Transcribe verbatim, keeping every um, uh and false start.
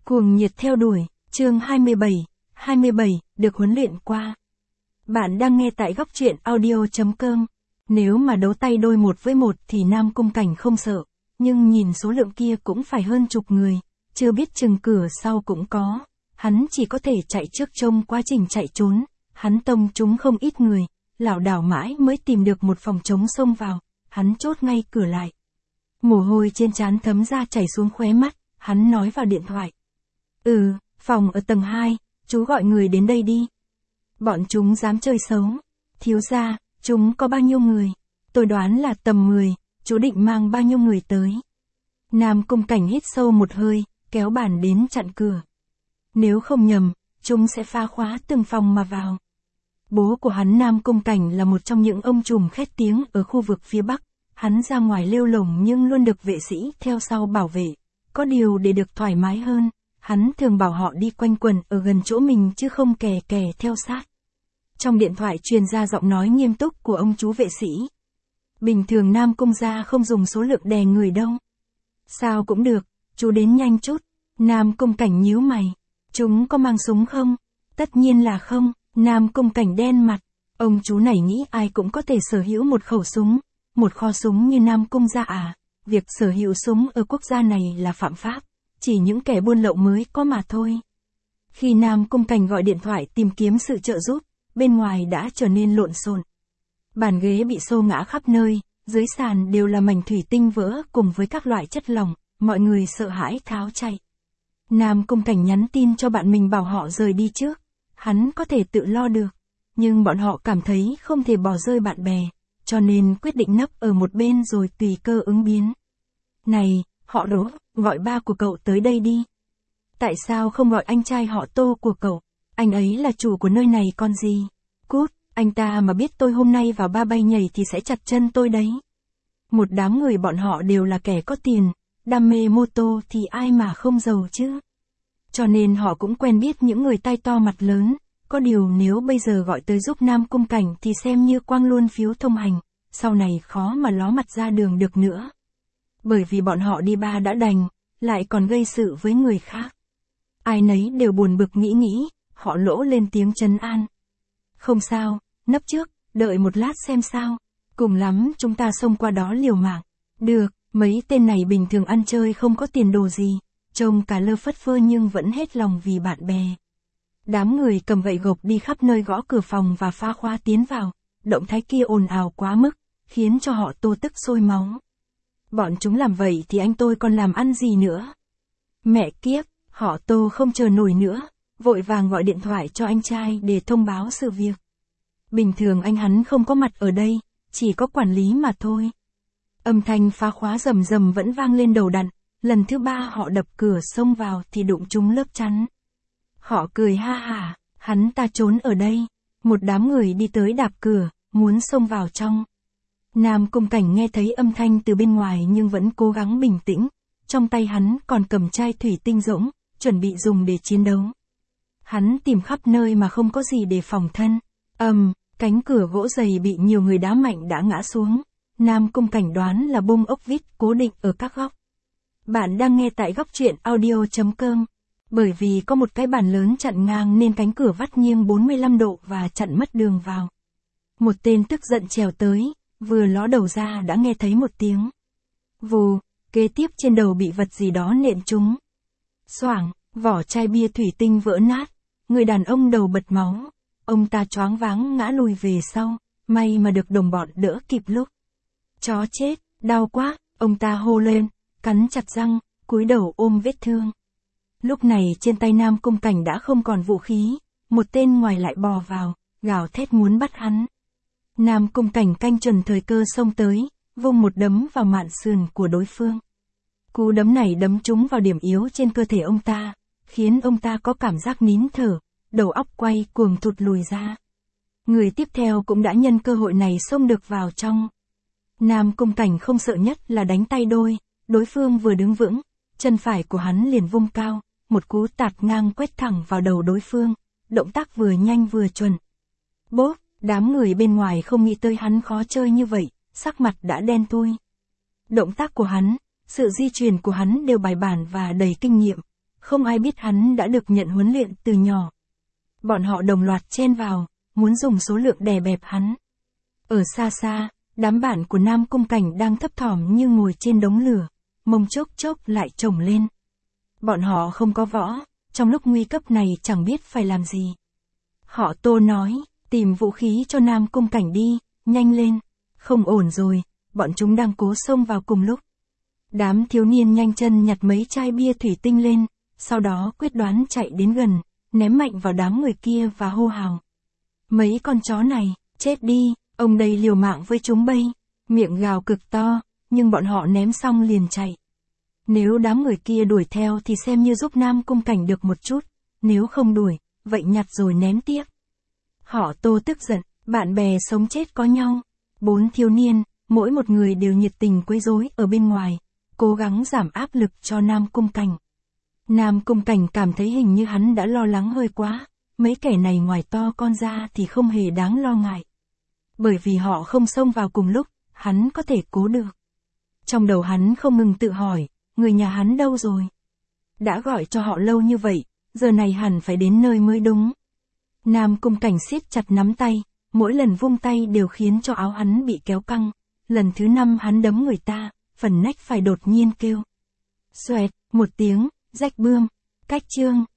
Cuồng nhiệt theo đuổi, chương hai mươi bảy, hai mươi bảy, được huấn luyện qua. Bạn đang nghe tại góc truyện audio chấm com. Nếu mà đấu tay đôi một với một thì Nam Cung Cảnh không sợ, nhưng nhìn số lượng kia cũng phải hơn chục người, chưa biết chừng cửa sau cũng có. Hắn chỉ có thể chạy trước trông quá trình chạy trốn, hắn tông chúng không ít người, lảo đảo mãi mới tìm được một phòng trống xông vào, hắn chốt ngay cửa lại. Mồ hôi trên trán thấm ra chảy xuống khóe mắt, hắn nói vào điện thoại. Ừ, phòng ở tầng hai, chú gọi người đến đây đi. Bọn chúng dám chơi xấu. Thiếu gia, chúng có bao nhiêu người? Tôi đoán là tầm mười, chú định mang bao nhiêu người tới? Nam Cung Cảnh hít sâu một hơi, kéo bàn đến chặn cửa. Nếu không nhầm, chúng sẽ phá khóa từng phòng mà vào. Bố của hắn Nam Cung Cảnh là một trong những ông trùm khét tiếng ở khu vực phía Bắc. Hắn ra ngoài lêu lổng nhưng luôn được vệ sĩ theo sau bảo vệ. Có điều để được thoải mái hơn, hắn thường bảo họ đi quanh quẩn ở gần chỗ mình chứ không kè kè theo sát. Trong điện thoại truyền ra giọng nói nghiêm túc của ông chú vệ sĩ. Bình thường Nam Cung gia không dùng số lượng đè người đâu. Sao cũng được, chú đến nhanh chút. Nam Cung Cảnh nhíu mày. Chúng có mang súng không? Tất nhiên là không. Nam Cung Cảnh đen mặt. Ông chú này nghĩ ai cũng có thể sở hữu một khẩu súng, một kho súng như Nam Cung gia à? Việc sở hữu súng ở quốc gia này là phạm pháp, chỉ những kẻ buôn lậu mới có mà thôi. Khi Nam Cung Cảnh gọi điện thoại tìm kiếm sự trợ giúp, bên ngoài đã trở nên lộn xộn. Bàn ghế bị xô ngã khắp nơi, dưới sàn đều là mảnh thủy tinh vỡ cùng với các loại chất lỏng, mọi người sợ hãi tháo chạy. Nam Cung Cảnh nhắn tin cho bạn mình bảo họ rời đi trước, hắn có thể tự lo được, nhưng bọn họ cảm thấy không thể bỏ rơi bạn bè, cho nên quyết định nấp ở một bên rồi tùy cơ ứng biến. Này, họ Đỗ, gọi ba của cậu tới đây đi. Tại sao không gọi anh trai họ Tô của cậu? Anh ấy là chủ của nơi này còn gì? Cút, anh ta mà biết tôi hôm nay vào ba bay nhảy thì sẽ chặt chân tôi đấy. Một đám người bọn họ đều là kẻ có tiền, đam mê mô tô thì ai mà không giàu chứ. Cho nên họ cũng quen biết những người tai to mặt lớn, có điều nếu bây giờ gọi tới giúp Nam Cung Cảnh thì xem như quang luôn phiếu thông hành, sau này khó mà ló mặt ra đường được nữa. Bởi vì bọn họ đi ba đã đành, lại còn gây sự với người khác. Ai nấy đều buồn bực nghĩ nghĩ, họ lỗ lên tiếng trấn an. Không sao, nấp trước, đợi một lát xem sao. Cùng lắm chúng ta xông qua đó liều mạng. Được, mấy tên này bình thường ăn chơi không có tiền đồ gì, trông cả lơ phất phơ nhưng vẫn hết lòng vì bạn bè. Đám người cầm gậy gộc đi khắp nơi gõ cửa phòng và phá khóa tiến vào, động thái kia ồn ào quá mức, khiến cho họ Tô tức sôi máu. Bọn chúng làm vậy thì anh tôi còn làm ăn gì nữa? Mẹ kiếp, họ Tô không chờ nổi nữa, vội vàng gọi điện thoại cho anh trai để thông báo sự việc. Bình thường anh hắn không có mặt ở đây, chỉ có quản lý mà thôi. Âm thanh phá khóa rầm rầm vẫn vang lên đầu đặn, lần thứ ba họ đập cửa xông vào thì đụng trúng lớp chắn. Họ cười ha hả, hắn ta trốn ở đây. Một đám người đi tới đạp cửa, muốn xông vào trong. Nam Cung Cảnh nghe thấy âm thanh từ bên ngoài nhưng vẫn cố gắng bình tĩnh, trong tay hắn còn cầm chai thủy tinh rỗng, chuẩn bị dùng để chiến đấu. Hắn tìm khắp nơi mà không có gì để phòng thân. Ầm, um, cánh cửa gỗ dày bị nhiều người đá mạnh đã ngã xuống. Nam Cung Cảnh đoán là bông ốc vít cố định ở các góc. Bạn đang nghe tại góc truyện audio chấm com. Bởi vì có một cái bàn lớn chặn ngang nên cánh cửa vắt nghiêng bốn mươi lăm độ và chặn mất đường vào. Một tên tức giận trèo tới, vừa ló đầu ra đã nghe thấy một tiếng vù, kế tiếp trên đầu bị vật gì đó nện trúng. Xoảng, vỏ chai bia thủy tinh vỡ nát, người đàn ông đầu bật máu, ông ta choáng váng ngã lùi về sau, may mà được đồng bọn đỡ kịp lúc. Chó chết, đau quá, ông ta hô lên, cắn chặt răng, cúi đầu ôm vết thương. Lúc này trên tay Nam Cung Cảnh đã không còn vũ khí, một tên ngoài lại bò vào, gào thét muốn bắt hắn. Nam Cung Cảnh canh chuẩn thời cơ xông tới, vung một đấm vào mạn sườn của đối phương. Cú đấm này đấm trúng vào điểm yếu trên cơ thể ông ta, khiến ông ta có cảm giác nín thở, đầu óc quay cuồng thụt lùi ra. Người tiếp theo cũng đã nhân cơ hội này xông được vào trong. Nam Cung Cảnh không sợ nhất là đánh tay đôi, đối phương vừa đứng vững, chân phải của hắn liền vung cao, một cú tạt ngang quét thẳng vào đầu đối phương, động tác vừa nhanh vừa chuẩn. Bốp, đám người bên ngoài không nghĩ tới hắn khó chơi như vậy, sắc mặt đã đen thui. Động tác của hắn, sự di chuyển của hắn đều bài bản và đầy kinh nghiệm, Không ai biết hắn đã được nhận huấn luyện từ nhỏ. Bọn họ đồng loạt chen vào, muốn dùng số lượng đè bẹp hắn. Ở xa xa, đám bạn của Nam Cung Cảnh đang thấp thỏm như ngồi trên đống lửa, mông chốc chốc lại trồng lên. Bọn họ không có võ, trong lúc nguy cấp này chẳng biết phải làm gì. Họ Tô nói, tìm vũ khí cho Nam Cung Cảnh đi, nhanh lên, không ổn rồi, bọn chúng đang cố xông vào cùng lúc. Đám thiếu niên nhanh chân nhặt mấy chai bia thủy tinh lên, sau đó quyết đoán chạy đến gần, ném mạnh vào đám người kia và hô hào. Mấy con chó này, chết đi, ông đây liều mạng với chúng bây, miệng gào cực to, nhưng bọn họ ném xong liền chạy. Nếu đám người kia đuổi theo thì xem như giúp Nam Cung Cảnh được một chút, nếu không đuổi, vậy nhặt rồi ném tiếp. Họ Tô tức giận, bạn bè sống chết có nhau. Bốn thiếu niên, mỗi một người đều nhiệt tình quấy rối ở bên ngoài, cố gắng giảm áp lực cho Nam Cung Cảnh. Nam Cung Cảnh cảm thấy hình như hắn đã lo lắng hơi quá, mấy kẻ này ngoài to con ra thì không hề đáng lo ngại. Bởi vì họ không xông vào cùng lúc, hắn có thể cố được. Trong đầu hắn không ngừng tự hỏi, người nhà hắn đâu rồi? Đã gọi cho họ lâu như vậy, giờ này hẳn phải đến nơi mới đúng. Nam Cung Cảnh siết chặt nắm tay, mỗi lần vung tay đều khiến cho áo hắn bị kéo căng. Lần thứ năm hắn đấm người ta, phần nách phải đột nhiên kêu. Xoẹt, một tiếng, rách bươm, cách chương.